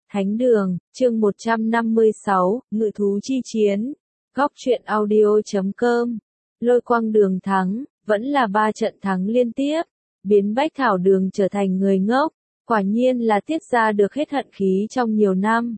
Thánh đường, chương 156, Ngự thú chi chiến. Góc truyện audio.com. Lôi quang đường thắng, vẫn là 3 trận thắng liên tiếp, biến Bách Thảo Đường trở thành người ngốc, quả nhiên là tiết ra được hết hận khí trong nhiều năm.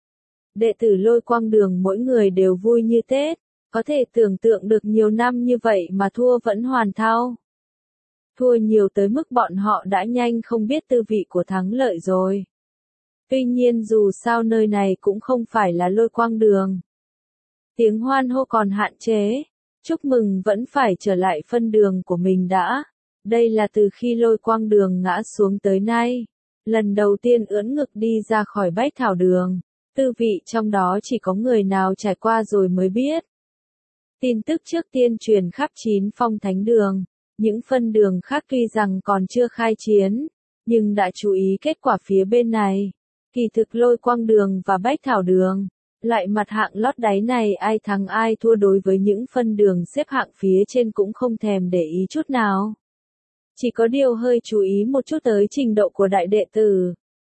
Đệ tử Lôi quang đường mỗi người đều vui như Tết, có thể tưởng tượng được nhiều năm như vậy mà thua vẫn hoàn thao. Thua nhiều tới mức bọn họ đã nhanh không biết tư vị của thắng lợi rồi. Tuy nhiên dù sao nơi này cũng không phải là Lôi quang đường. Tiếng hoan hô còn hạn chế, chúc mừng vẫn phải trở lại phân đường của mình đã. Đây là từ khi Lôi quang đường ngã xuống tới nay. Lần đầu tiên ưỡn ngực đi ra khỏi Bách Thảo Đường. Tư vị trong đó chỉ có người nào trải qua rồi mới biết. Tin tức trước tiên truyền khắp 9 phong thánh đường. Những phân đường khác tuy rằng còn chưa khai chiến, nhưng đã chú ý kết quả phía bên này. Kỳ thực Lôi quang đường và Bách Thảo Đường, loại mặt hạng lót đáy này ai thắng ai thua đối với những phân đường xếp hạng phía trên cũng không thèm để ý chút nào. Chỉ có điều hơi chú ý một chút tới trình độ của đại đệ tử.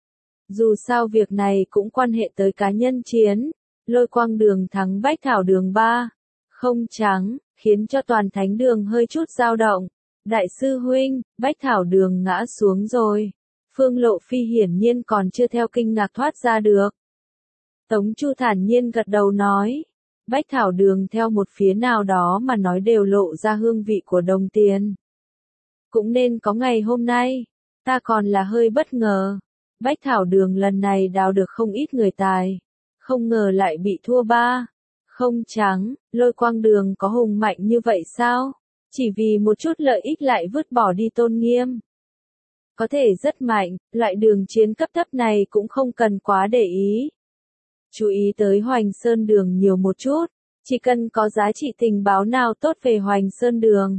Dù sao việc này cũng quan hệ tới cá nhân chiến, Lôi quang đường thắng Bách Thảo Đường 3-0 trắng, khiến cho toàn thánh đường hơi chút dao động. Đại sư huynh, Bách Thảo Đường ngã xuống rồi. Phương Lộ Phi hiển nhiên còn chưa theo kinh ngạc thoát ra được. Tống Chu thản nhiên gật đầu nói. Bách Thảo Đường theo một phía nào đó mà nói đều lộ ra hương vị của đồng tiền. Cũng nên có ngày hôm nay. Ta còn là hơi bất ngờ. Bách Thảo Đường lần này đào được không ít người tài. Không ngờ lại bị thua 3-0 trắng. Lôi quang đường có hùng mạnh như vậy sao? Chỉ vì một chút lợi ích lại vứt bỏ đi tôn nghiêm. Có thể rất mạnh, loại đường chiến cấp thấp này cũng không cần quá để ý. Chú ý tới Hoành Sơn Đường nhiều một chút, chỉ cần có giá trị tình báo nào tốt về Hoành Sơn Đường.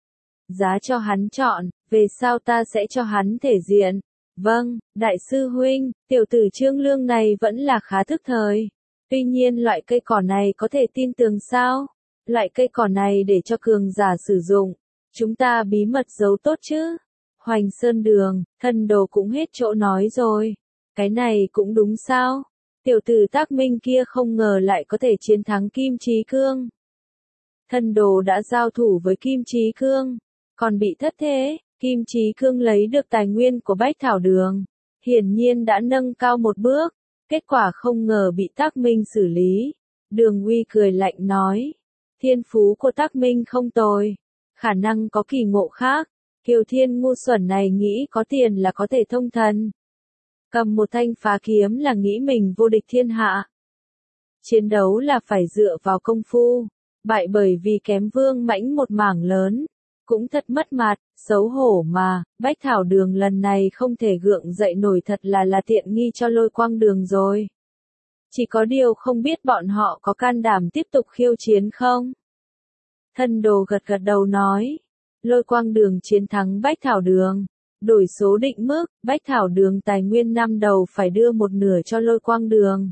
Giá cho hắn chọn, về sau ta sẽ cho hắn thể diện. Vâng, đại sư huynh, tiểu tử Trương Lương này vẫn là khá thức thời. Tuy nhiên loại cây cỏ này có thể tin tưởng sao? Loại cây cỏ này để cho cường giả sử dụng. Chúng ta bí mật giấu tốt chứ? Hoành Sơn Đường, thân đồ cũng hết chỗ nói rồi. Cái này cũng đúng sao? Tiểu tử Tác Minh kia không ngờ lại có thể chiến thắng Kim Chí Cương. Thân đồ đã giao thủ với Kim Chí Cương, còn bị thất thế. Kim Chí Cương lấy được tài nguyên của Bách Thảo Đường, hiển nhiên đã nâng cao một bước. Kết quả không ngờ bị Tác Minh xử lý. Đường Uy cười lạnh nói. Thiên phú của Tác Minh không tồi, khả năng có kỳ ngộ khác. Kiều Thiên ngu xuẩn này nghĩ có tiền là có thể thông thần. Cầm một thanh phá kiếm là nghĩ mình vô địch thiên hạ. Chiến đấu là phải dựa vào công phu. Bại bởi vì kém Vương Mãnh một mảng lớn. Cũng thật mất mặt, xấu hổ mà. Bách Thảo Đường lần này không thể gượng dậy nổi, thật là tiện nghi cho Lôi quang đường rồi. Chỉ có điều không biết bọn họ có can đảm tiếp tục khiêu chiến không? Thân đồ gật gật đầu nói. Lôi quang đường chiến thắng Bách Thảo Đường. Đổi số định mức, Bách Thảo Đường tài nguyên năm đầu phải đưa một nửa cho Lôi quang đường.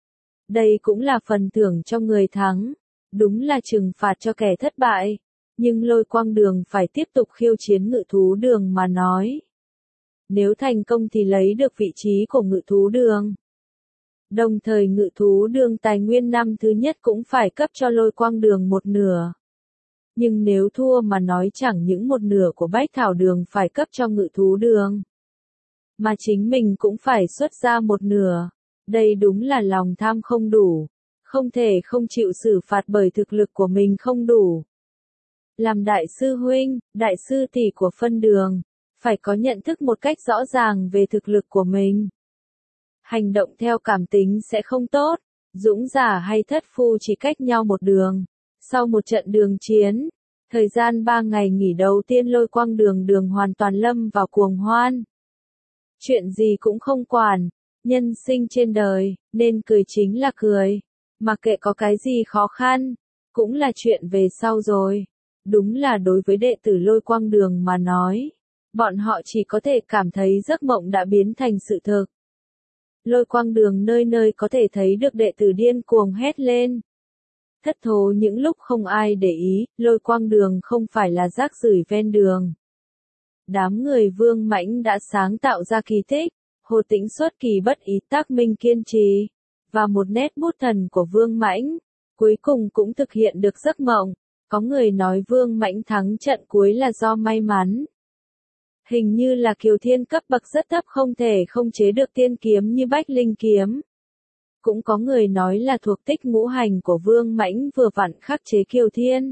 Đây cũng là phần thưởng cho người thắng. Đúng là trừng phạt cho kẻ thất bại. Nhưng Lôi quang đường phải tiếp tục khiêu chiến Ngự thú đường mà nói. Nếu thành công thì lấy được vị trí của Ngự thú đường. Đồng thời Ngự thú đường tài nguyên năm thứ nhất cũng phải cấp cho Lôi quang đường một nửa. Nhưng nếu thua mà nói chẳng những một nửa của Bách Thảo Đường phải cấp cho Ngự thú đường, mà chính mình cũng phải xuất ra một nửa. Đây đúng là lòng tham không đủ. Không thể không chịu xử phạt bởi thực lực của mình không đủ. Làm đại sư huynh, đại sư tỷ của phân đường, phải có nhận thức một cách rõ ràng về thực lực của mình. Hành động theo cảm tính sẽ không tốt. Dũng giả hay thất phu chỉ cách nhau một đường. Sau một trận đường chiến, thời gian 3 ngày nghỉ đầu tiên Lôi quang đường hoàn toàn lâm vào cuồng hoan. Chuyện gì cũng không quản, nhân sinh trên đời, nên cười chính là cười. Mặc kệ có cái gì khó khăn, cũng là chuyện về sau rồi. Đúng là đối với đệ tử Lôi quang đường mà nói, bọn họ chỉ có thể cảm thấy giấc mộng đã biến thành sự thực. Lôi quang đường nơi nơi có thể thấy được đệ tử điên cuồng hét lên. Thất thố những lúc không ai để ý, Lôi quang đường không phải là rác rưởi ven đường. Đám người Vương Mãnh đã sáng tạo ra kỳ tích, Hồ Tĩnh xuất kỳ bất ý tác minh kiên trì, và một nét bút thần của Vương Mãnh, cuối cùng cũng thực hiện được giấc mộng. Có người nói Vương Mãnh thắng trận cuối là do may mắn. Hình như là Kiều Thiên cấp bậc rất thấp không thể không chế được tiên kiếm như Bách Linh kiếm. Cũng có người nói là thuộc tích ngũ hành của Vương Mãnh vừa vặn khắc chế Kiều Thiên.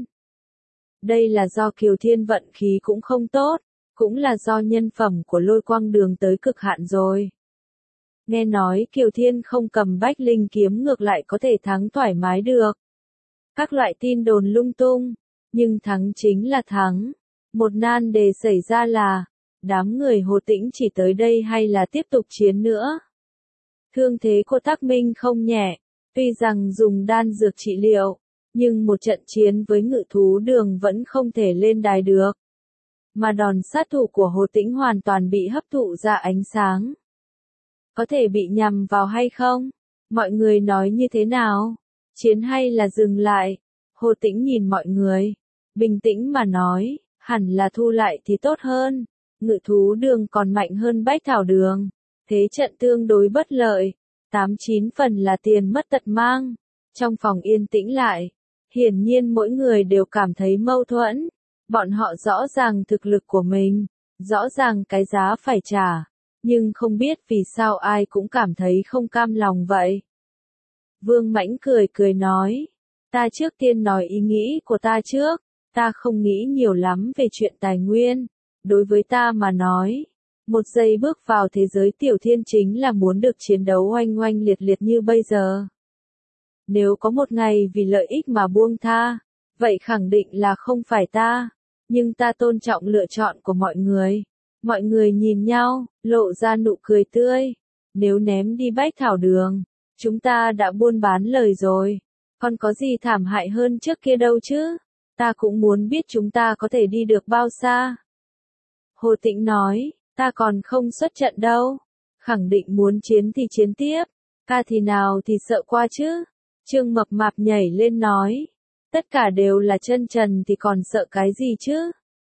Đây là do Kiều Thiên vận khí cũng không tốt, cũng là do nhân phẩm của Lôi Quang Đường tới cực hạn rồi. Nghe nói Kiều Thiên không cầm Bách Linh kiếm ngược lại có thể thắng thoải mái được. Các loại tin đồn lung tung, nhưng thắng chính là thắng. Một nan đề xảy ra là, đám người Hồ Tĩnh chỉ tới đây hay là tiếp tục chiến nữa. Thương thế của Tắc Minh không nhẹ, tuy rằng dùng đan dược trị liệu, nhưng một trận chiến với Ngự Thú Đường vẫn không thể lên đài được. Mà đòn sát thủ của Hồ Tĩnh hoàn toàn bị hấp thụ ra ánh sáng. Có thể bị nhằm vào hay không? Mọi người nói như thế nào? Chiến hay là dừng lại? Hồ Tĩnh nhìn mọi người, bình tĩnh mà nói, hẳn là thu lại thì tốt hơn. Ngự Thú Đường còn mạnh hơn Bách Thảo Đường. Thế trận tương đối bất lợi, 8-9 phần là tiền mất tật mang. Trong phòng yên tĩnh lại, hiển nhiên mỗi người đều cảm thấy mâu thuẫn. Bọn họ rõ ràng thực lực của mình, rõ ràng cái giá phải trả, nhưng không biết vì sao ai cũng cảm thấy không cam lòng vậy. Vương Mãnh cười cười nói, ta trước tiên nói ý nghĩ của ta trước, ta không nghĩ nhiều lắm về chuyện tài nguyên. Đối với ta mà nói, một giây bước vào thế giới tiểu thiên chính là muốn được chiến đấu oanh oanh liệt liệt như bây giờ. Nếu có một ngày vì lợi ích mà buông tha, vậy khẳng định là không phải ta, nhưng ta tôn trọng lựa chọn của mọi người. Mọi người nhìn nhau, lộ ra nụ cười tươi. Nếu ném đi Bách Thảo Đường, chúng ta đã buôn bán lời rồi. Còn có gì thảm hại hơn trước kia đâu chứ? Ta cũng muốn biết chúng ta có thể đi được bao xa. Hồ Tĩnh nói, ta còn không xuất trận đâu. Khẳng định muốn chiến thì chiến tiếp. Ca thì nào thì sợ qua chứ. Trương Mập Mạp nhảy lên nói. Tất cả đều là chân trần thì còn sợ cái gì chứ?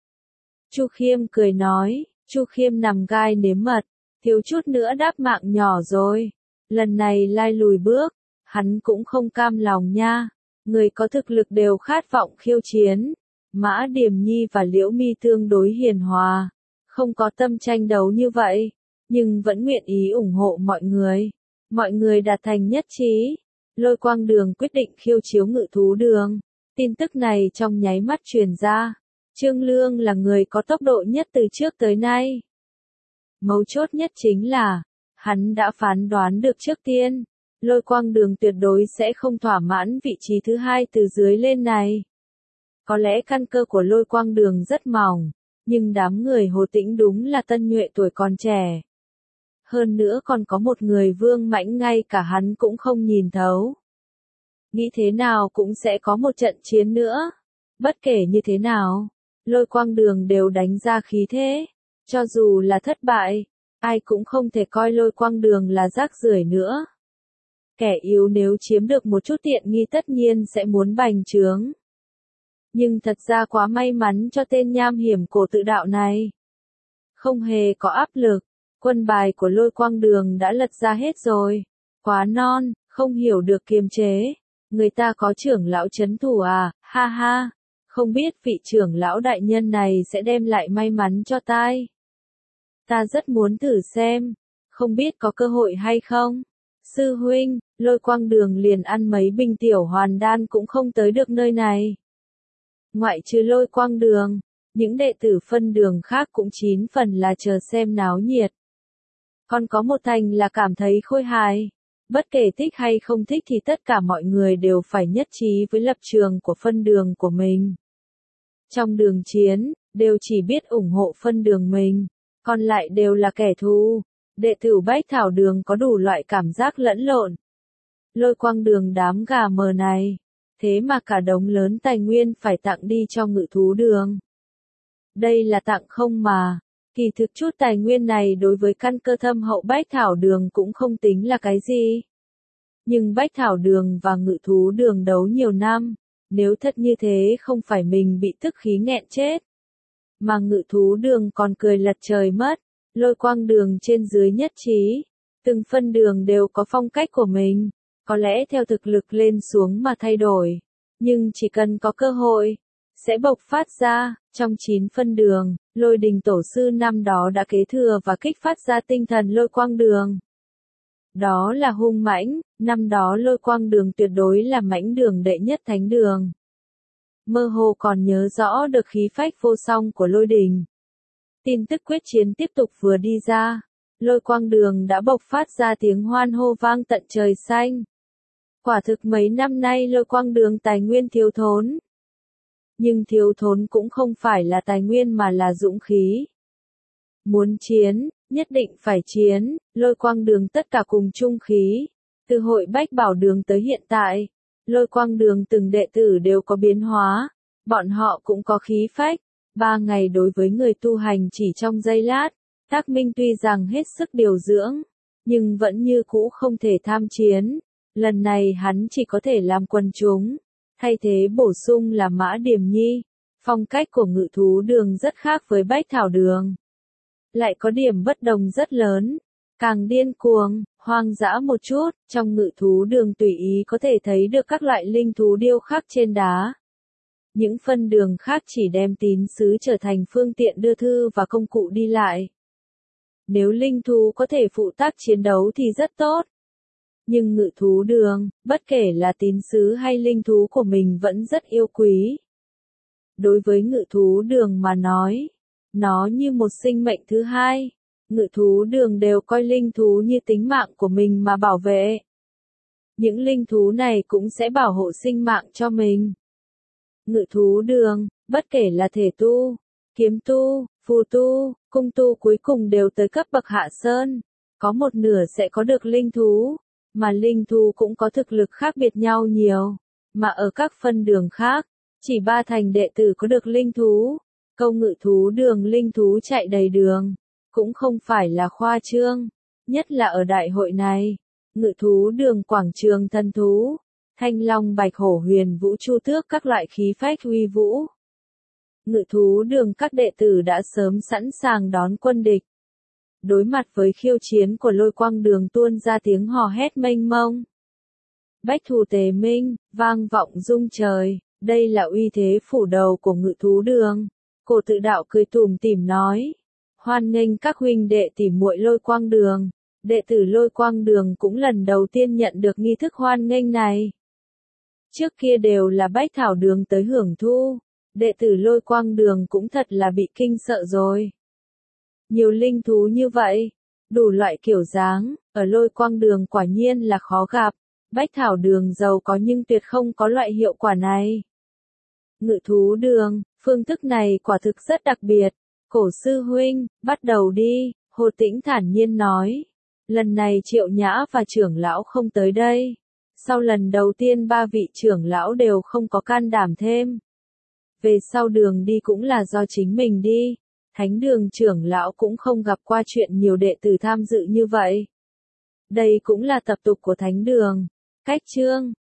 Chu Khiêm cười nói, Chu Khiêm nằm gai nếm mật, thiếu chút nữa đáp mạng nhỏ rồi. Lần này lai lùi bước, hắn cũng không cam lòng nha. Người có thực lực đều khát vọng khiêu chiến. Mã Điềm Nhi và Liễu Mi tương đối hiền hòa, không có tâm tranh đấu như vậy, nhưng vẫn nguyện ý ủng hộ mọi người. Mọi người đạt thành nhất trí. Lôi Quang Đường quyết định khiêu chiếu Ngự Thú Đường. Tin tức này trong nháy mắt truyền ra. Trương Lương là người có tốc độ nhất từ trước tới nay. Mấu chốt nhất chính là, hắn đã phán đoán được trước tiên, Lôi Quang Đường tuyệt đối sẽ không thỏa mãn vị trí thứ hai từ dưới lên này. Có lẽ căn cơ của Lôi Quang Đường rất mỏng, nhưng đám người Hồ Tĩnh đúng là tân nhuệ tuổi còn trẻ. Hơn nữa còn có một người Vương Mãnh ngay cả hắn cũng không nhìn thấu. Nghĩ thế nào cũng sẽ có một trận chiến nữa. Bất kể như thế nào, Lôi Quang Đường đều đánh ra khí thế. Cho dù là thất bại, ai cũng không thể coi Lôi Quang Đường là rác rưởi nữa. Kẻ yếu nếu chiếm được một chút tiện nghi tất nhiên sẽ muốn bành trướng. Nhưng thật ra quá may mắn cho tên nham hiểm cổ tự đạo này. Không hề có áp lực, quân bài của Lôi Quang Đường đã lật ra hết rồi. Quá non, không hiểu được kiềm chế. Người ta có trưởng lão trấn thủ à, ha ha. Không biết vị trưởng lão đại nhân này sẽ đem lại may mắn cho tai. Ta rất muốn thử xem, không biết có cơ hội hay không. Sư huynh, Lôi Quang Đường liền ăn mấy bình tiểu hoàn đan cũng không tới được nơi này. Ngoại trừ Lôi Quang Đường, những đệ tử phân đường khác cũng 9 phần là chờ xem náo nhiệt. Còn có một thành là cảm thấy khôi hài. Bất kể thích hay không thích thì tất cả mọi người đều phải nhất trí với lập trường của phân đường của mình. Trong đường chiến, đều chỉ biết ủng hộ phân đường mình, còn lại đều là kẻ thù. Đệ tử Bách Thảo Đường có đủ loại cảm giác lẫn lộn. Lôi Quang Đường đám gà mờ này, thế mà cả đống lớn tài nguyên phải tặng đi cho Ngự Thú Đường. Đây là tặng không mà, kỳ thực chút tài nguyên này đối với căn cơ thâm hậu Bách Thảo Đường cũng không tính là cái gì. Nhưng Bách Thảo Đường và Ngự Thú Đường đấu nhiều năm, nếu thật như thế không phải mình bị tức khí nghẹn chết. Mà Ngự Thú Đường còn cười lật trời mất, Lôi quang đường trên dưới nhất trí. Từng phân đường đều có phong cách của mình. Có lẽ theo thực lực lên xuống mà thay đổi. Nhưng chỉ cần có cơ hội, sẽ bộc phát ra. Trong 9 phân đường, Lôi Đình tổ sư năm đó đã kế thừa và kích phát ra tinh thần lôi quang đường. Đó là hung mãnh, năm đó lôi quang đường tuyệt đối là mãnh đường đệ nhất thánh đường. Mơ hồ còn nhớ rõ được khí phách vô song của Lôi Đình. Tin tức quyết chiến tiếp tục vừa đi ra, lôi quang đường đã bộc phát ra tiếng hoan hô vang tận trời xanh. Quả thực mấy năm nay lôi quang đường tài nguyên thiếu thốn. Nhưng thiếu thốn cũng không phải là tài nguyên mà là dũng khí. Muốn chiến, nhất định phải chiến, lôi quang đường tất cả cùng chung khí. Từ hội Bách Bảo Đường tới hiện tại, lôi quang đường từng đệ tử đều có biến hóa, bọn họ cũng có khí phách. 3 ngày đối với người tu hành chỉ trong giây lát, Tác Minh tuy rằng hết sức điều dưỡng, nhưng vẫn như cũ không thể tham chiến. Lần này hắn chỉ có thể làm quần chúng, thay thế bổ sung là Mã Điềm Nhi. Phong cách của Ngự Thú Đường rất khác với Bách Thảo Đường. Lại có điểm bất đồng rất lớn, càng điên cuồng, hoang dã một chút, trong Ngự Thú Đường tùy ý có thể thấy được các loại linh thú điêu khắc trên đá. Những phân đường khác chỉ đem tín sứ trở thành phương tiện đưa thư và công cụ đi lại. Nếu linh thú có thể phụ tác chiến đấu thì rất tốt. Nhưng Ngự Thú Đường, bất kể là tín sứ hay linh thú của mình vẫn rất yêu quý. Đối với Ngự Thú Đường mà nói, nó như một sinh mệnh thứ hai. Ngự Thú Đường đều coi linh thú như tính mạng của mình mà bảo vệ. Những linh thú này cũng sẽ bảo hộ sinh mạng cho mình. Ngự Thú Đường, bất kể là thể tu, kiếm tu, phù tu, cung tu cuối cùng đều tới cấp bậc hạ sơn. Có một nửa sẽ có được linh thú, mà linh thú cũng có thực lực khác biệt nhau nhiều. Mà ở các phân đường khác, chỉ 3 thành đệ tử có được linh thú. Câu Ngự Thú Đường linh thú chạy đầy đường, cũng không phải là khoa trương. Nhất là ở đại hội này, Ngự Thú Đường quảng trường thần thú, Thanh Long Bạch Hổ Huyền Vũ Chu Tước các loại khí phách uy vũ. Ngự Thú Đường các đệ tử đã sớm sẵn sàng đón quân địch. Đối mặt với khiêu chiến của lôi quang đường tuôn ra tiếng hò hét mênh mông. Bách thù tề minh, vang vọng rung trời, đây là uy thế phủ đầu của Ngự Thú Đường. Cổ Tự Đạo cười tủm tỉm nói, hoan nghênh các huynh đệ tỉ muội lôi quang đường. Đệ tử lôi quang đường cũng lần đầu tiên nhận được nghi thức hoan nghênh này. Trước kia đều là Bách Thảo Đường tới hưởng thu, đệ tử lôi quang đường cũng thật là bị kinh sợ rồi. Nhiều linh thú như vậy, đủ loại kiểu dáng, ở lôi quang đường quả nhiên là khó gặp. Bách Thảo Đường giàu có nhưng tuyệt không có loại hiệu quả này. Ngự Thú Đường, phương thức này quả thực rất đặc biệt. Cổ sư huynh, bắt đầu đi, Hồ Tĩnh thản nhiên nói. Lần này Triệu Nhã và trưởng lão không tới đây. Sau lần đầu tiên 3 vị trưởng lão đều không có can đảm thêm. Về sau đường đi cũng là do chính mình đi. Thánh đường trưởng lão cũng không gặp qua chuyện nhiều đệ tử tham dự như vậy. Đây cũng là tập tục của thánh đường. Cách chương